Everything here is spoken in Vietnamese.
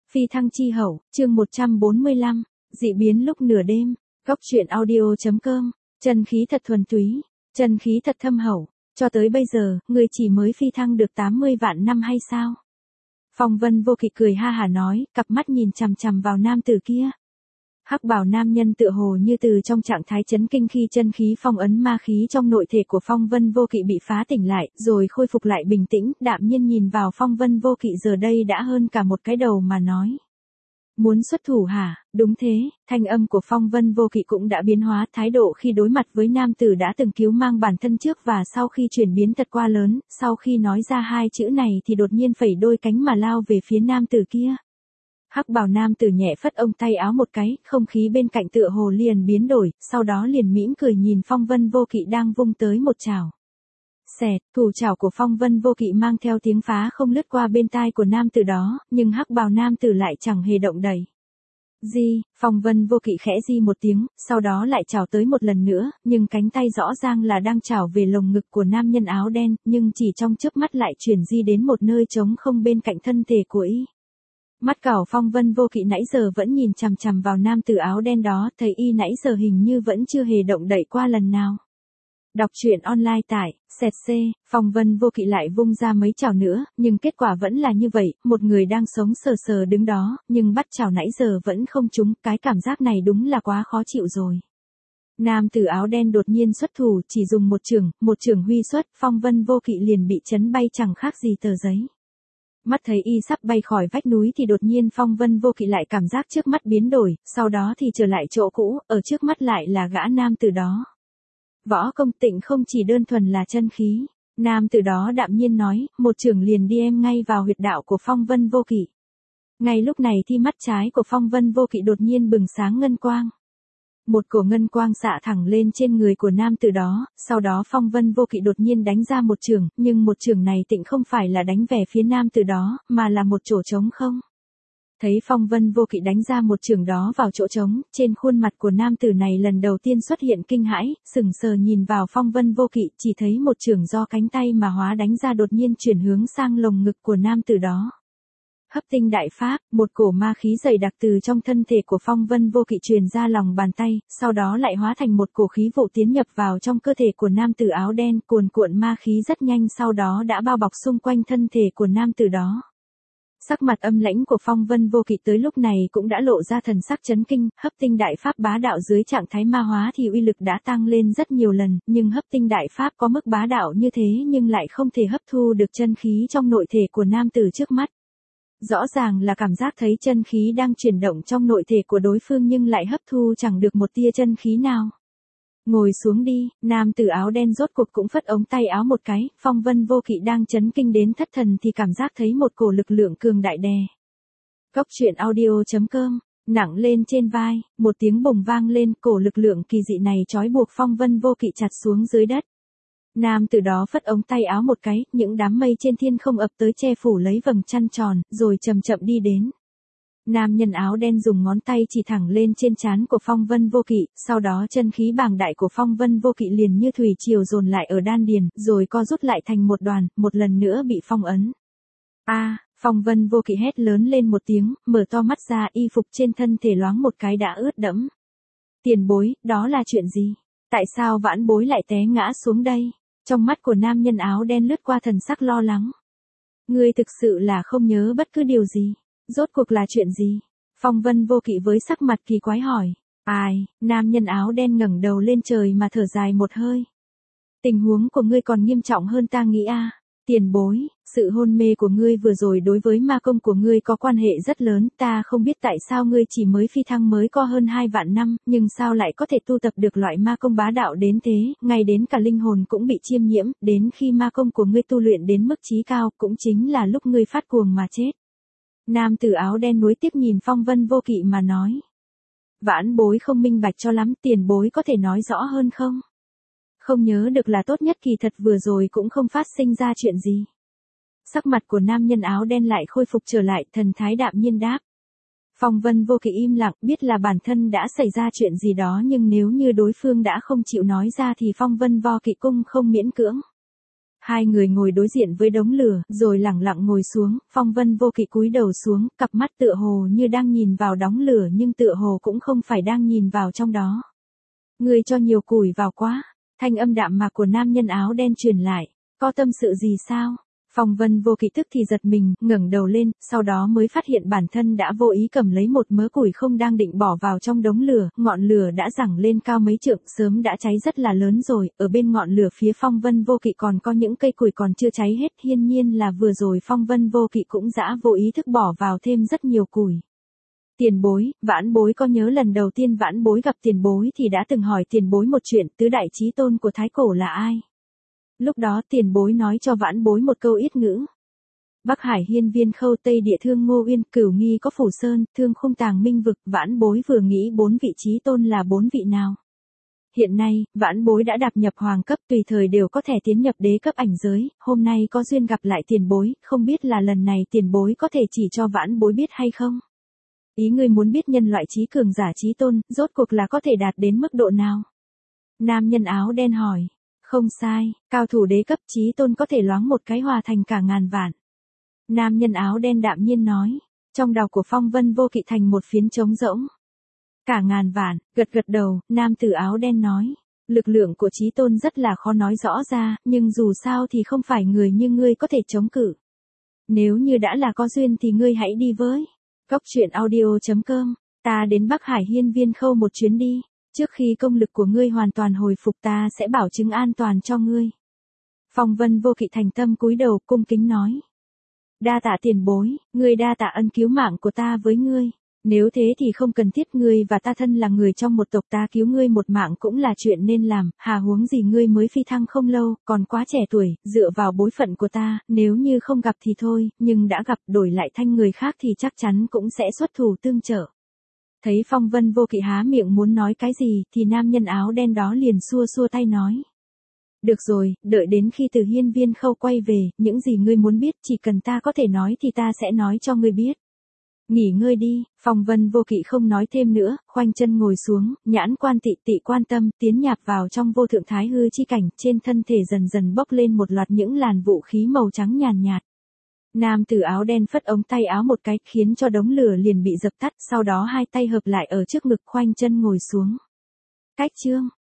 Phi thăng chi hậu, chương 145, dị biến lúc nửa đêm, góc truyện audio.com, chân khí thật thuần túy, chân khí thật thâm hậu, cho tới bây giờ, ngươi chỉ mới phi thăng được 80 vạn năm hay sao? Phong Vân Vô Kỵ cười ha hả nói, cặp mắt nhìn chằm chằm vào nam tử kia. Hắc bào nam nhân tựa hồ như từ trong trạng thái chấn kinh khi chân khí phong ấn ma khí trong nội thể của Phong Vân Vô Kỵ bị phá tỉnh lại, rồi khôi phục lại bình tĩnh, đạm nhiên nhìn vào Phong Vân Vô Kỵ giờ đây đã hơn cả một cái đầu mà nói. Muốn xuất thủ hả? Đúng thế, thanh âm của Phong Vân Vô Kỵ cũng đã biến hóa, thái độ khi đối mặt với nam tử đã từng cứu mang bản thân trước và sau khi chuyển biến thật quá lớn, sau khi nói ra hai chữ này thì đột nhiên phẩy đôi cánh mà lao về phía nam tử kia. Hắc bào nam tử nhẹ phất ông tay áo một cái, không khí bên cạnh tựa hồ liền biến đổi, sau đó liền mỉm cười nhìn Phong Vân Vô Kỵ đang vung tới một chảo. Xẹt, thủ chảo của Phong Vân Vô Kỵ mang theo tiếng phá không lướt qua bên tai của nam tử đó, nhưng hắc bào nam tử lại chẳng hề động đậy. Di, Phong Vân Vô Kỵ khẽ di một tiếng, sau đó lại chảo tới một lần nữa, nhưng cánh tay rõ ràng là đang chảo về lồng ngực của nam nhân áo đen, nhưng chỉ trong chớp mắt lại chuyển di đến một nơi trống không bên cạnh thân thể của y. Mắt cảo Phong Vân Vô Kỵ nãy giờ vẫn nhìn chằm chằm vào nam tử áo đen đó, thấy y nãy giờ hình như vẫn chưa hề động đậy qua lần nào. Đọc truyện online tại CC, Phong Vân Vô Kỵ lại vung ra mấy chảo nữa, nhưng kết quả vẫn là như vậy, một người đang sống sờ sờ đứng đó, nhưng bắt chảo nãy giờ vẫn không trúng, cái cảm giác này đúng là quá khó chịu rồi. Nam tử áo đen đột nhiên xuất thủ, chỉ dùng một chưởng huy xuất, Phong Vân Vô Kỵ liền bị chấn bay chẳng khác gì tờ giấy. Mắt thấy y sắp bay khỏi vách núi thì đột nhiên Phong Vân Vô Kỵ lại cảm giác trước mắt biến đổi, sau đó thì trở lại chỗ cũ, ở trước mắt lại là gã nam tử đó. Võ công Tịnh không chỉ đơn thuần là chân khí, nam tử đó đạm nhiên nói, một chưởng liền đi em ngay vào huyệt đạo của Phong Vân Vô Kỵ. Ngay lúc này thì mắt trái của Phong Vân Vô Kỵ đột nhiên bừng sáng ngân quang. Một cổ ngân quang xạ thẳng lên trên người của nam tử đó, sau đó Phong Vân Vô Kỵ đột nhiên đánh ra một chưởng, nhưng một chưởng này Tịnh không phải là đánh về phía nam tử đó, mà là một chỗ trống không. Thấy Phong Vân Vô Kỵ đánh ra một chưởng đó vào chỗ trống, trên khuôn mặt của nam tử này lần đầu tiên xuất hiện kinh hãi, sững sờ nhìn vào Phong Vân Vô Kỵ, chỉ thấy một chưởng do cánh tay mà hóa đánh ra đột nhiên chuyển hướng sang lồng ngực của nam tử đó. Hấp tinh đại pháp, một cổ ma khí dày đặc từ trong thân thể của Phong Vân Vô Kỵ truyền ra lòng bàn tay, sau đó lại hóa thành một cổ khí vụ tiến nhập vào trong cơ thể của nam tử áo đen, cuồn cuộn ma khí rất nhanh sau đó đã bao bọc xung quanh thân thể của nam tử đó. Sắc mặt âm lãnh của Phong Vân Vô Kỵ tới lúc này cũng đã lộ ra thần sắc chấn kinh, hấp tinh đại pháp bá đạo dưới trạng thái ma hóa thì uy lực đã tăng lên rất nhiều lần, nhưng hấp tinh đại pháp có mức bá đạo như thế nhưng lại không thể hấp thu được chân khí trong nội thể của nam tử trước mắt. Rõ ràng là cảm giác thấy chân khí đang chuyển động trong nội thể của đối phương nhưng lại hấp thu chẳng được một tia chân khí nào. Ngồi xuống đi, nam tử áo đen rốt cuộc cũng phất ống tay áo một cái, Phong Vân Vô Kỵ đang chấn kinh đến thất thần thì cảm giác thấy một cổ lực lượng cường đại đè. Góc truyện audio.com, nặng lên trên vai, một tiếng bùng vang lên, cổ lực lượng kỳ dị này trói buộc Phong Vân Vô Kỵ chặt xuống dưới đất. Nam tử đó phất ống tay áo một cái, những đám mây trên thiên không ập tới che phủ lấy vầng trăng tròn, rồi chậm chậm đi đến. Nam nhân áo đen dùng ngón tay chỉ thẳng lên trên trán của Phong Vân Vô Kỵ, sau đó chân khí bàng đại của Phong Vân Vô Kỵ liền như thủy triều dồn lại ở đan điền, rồi co rút lại thành một đoàn, một lần nữa bị phong ấn. Phong Vân Vô Kỵ hét lớn lên một tiếng, mở to mắt ra, y phục trên thân thể loáng một cái đã ướt đẫm. Tiền bối, đó là chuyện gì? Tại sao vãn bối lại té ngã xuống đây? Trong mắt của nam nhân áo đen lướt qua thần sắc lo lắng. Ngươi thực sự là không nhớ bất cứ điều gì. Rốt cuộc là chuyện gì? Phong Vân Vô Kỵ với sắc mặt kỳ quái hỏi. Nam nhân áo đen ngẩng đầu lên trời mà thở dài một hơi. Tình huống của ngươi còn nghiêm trọng hơn ta nghĩ Tiền bối, sự hôn mê của ngươi vừa rồi đối với ma công của ngươi có quan hệ rất lớn, ta không biết tại sao ngươi chỉ mới phi thăng mới có hơn 2 vạn năm, nhưng sao lại có thể tu tập được loại ma công bá đạo đến thế, ngay đến cả linh hồn cũng bị chiêm nhiễm, đến khi ma công của ngươi tu luyện đến mức chí cao, cũng chính là lúc ngươi phát cuồng mà chết. Nam tử áo đen nuối tiếc nhìn Phong Vân Vô Kỵ mà nói. Vãn bối không minh bạch cho lắm, tiền bối có thể nói rõ hơn không? Không nhớ được là tốt nhất, kỳ thật vừa rồi cũng không phát sinh ra chuyện gì. Sắc mặt của nam nhân áo đen lại khôi phục trở lại, thần thái đạm nhiên đáp. Phong Vân Vô Kỵ im lặng, biết là bản thân đã xảy ra chuyện gì đó nhưng nếu như đối phương đã không chịu nói ra thì Phong Vân Vô Kỵ cũng không miễn cưỡng. Hai người ngồi đối diện với đống lửa, rồi lẳng lặng ngồi xuống, Phong Vân Vô Kỵ cúi đầu xuống, cặp mắt tựa hồ như đang nhìn vào đống lửa nhưng tựa hồ cũng không phải đang nhìn vào trong đó. Ngươi cho nhiều củi vào quá, thanh âm đạm mạc của nam nhân áo đen truyền lại, có tâm sự gì sao? Phong Vân Vô Kỵ tức thì giật mình, ngẩng đầu lên, sau đó mới phát hiện bản thân đã vô ý cầm lấy một mớ củi không đang định bỏ vào trong đống lửa, ngọn lửa đã giằng lên cao mấy trượng, sớm đã cháy rất là lớn rồi, ở bên ngọn lửa phía Phong Vân Vô Kỵ còn có những cây củi còn chưa cháy hết, hiển nhiên là vừa rồi Phong Vân Vô Kỵ cũng đã vô ý thức bỏ vào thêm rất nhiều củi. Tiền bối, vãn bối có nhớ lần đầu tiên vãn bối gặp tiền bối thì đã từng hỏi tiền bối một chuyện, tứ đại chí tôn của Thái Cổ là ai? Lúc đó tiền bối nói cho vãn bối một câu yết ngữ. Bắc Hải Hiên Viên Khâu, Tây Địa Thương Ngô Uyên, Cửu Nghi có Phủ Sơn, Thương Khung Tàng Minh Vực, vãn bối vừa nghĩ 4 vị chí tôn là 4 vị nào. Hiện nay, vãn bối đã đạp nhập hoàng cấp, tùy thời đều có thể tiến nhập đế cấp ảnh giới, hôm nay có duyên gặp lại tiền bối, không biết là lần này tiền bối có thể chỉ cho vãn bối biết hay không? Ý ngươi muốn biết nhân loại chí cường giả chí tôn, rốt cuộc là có thể đạt đến mức độ nào? Nam nhân áo đen hỏi. Không sai, cao thủ đế cấp chí tôn có thể loáng một cái hòa thành cả ngàn vạn. Nam nhân áo đen đạm nhiên nói, trong đầu của Phong Vân Vô Kỵ thành một phiến trống rỗng. Cả ngàn vạn, gật gật đầu, nam tử áo đen nói, lực lượng của chí tôn rất là khó nói rõ ra, nhưng dù sao thì không phải người như ngươi có thể chống cự. Nếu như đã là có duyên thì ngươi hãy đi với. Góc truyện audio.com, ta đến Bắc Hải Hiên Viên Khâu một chuyến đi. Trước khi công lực của ngươi hoàn toàn hồi phục ta sẽ bảo chứng an toàn cho ngươi. Phong Vân Vô Kỵ thành tâm cúi đầu cung kính nói. Đa tạ tiền bối, ngươi đa tạ ân cứu mạng của ta với ngươi. Nếu thế thì không cần thiết, ngươi và ta thân là người trong một tộc, ta cứu ngươi một mạng cũng là chuyện nên làm, hà huống gì ngươi mới phi thăng không lâu, còn quá trẻ tuổi, dựa vào bối phận của ta, nếu như không gặp thì thôi, nhưng đã gặp đổi lại thanh người khác thì chắc chắn cũng sẽ xuất thủ tương trợ. Thấy Phong Vân Vô Kỵ há miệng muốn nói cái gì, thì nam nhân áo đen đó liền xua xua tay nói. Được rồi, đợi đến khi từ Hiên Viên Khâu quay về, những gì ngươi muốn biết, chỉ cần ta có thể nói thì ta sẽ nói cho ngươi biết. Nghỉ ngơi đi, Phong Vân Vô Kỵ không nói thêm nữa, khoanh chân ngồi xuống, nhãn quan tị tị quan tâm, tiến nhập vào trong vô thượng thái hư chi cảnh, trên thân thể dần dần bốc lên một loạt những làn vũ khí màu trắng nhàn nhạt. Nam tử áo đen phất ống tay áo một cái, khiến cho đống lửa liền bị dập tắt, sau đó hai tay hợp lại ở trước ngực khoanh chân ngồi xuống. Cách chương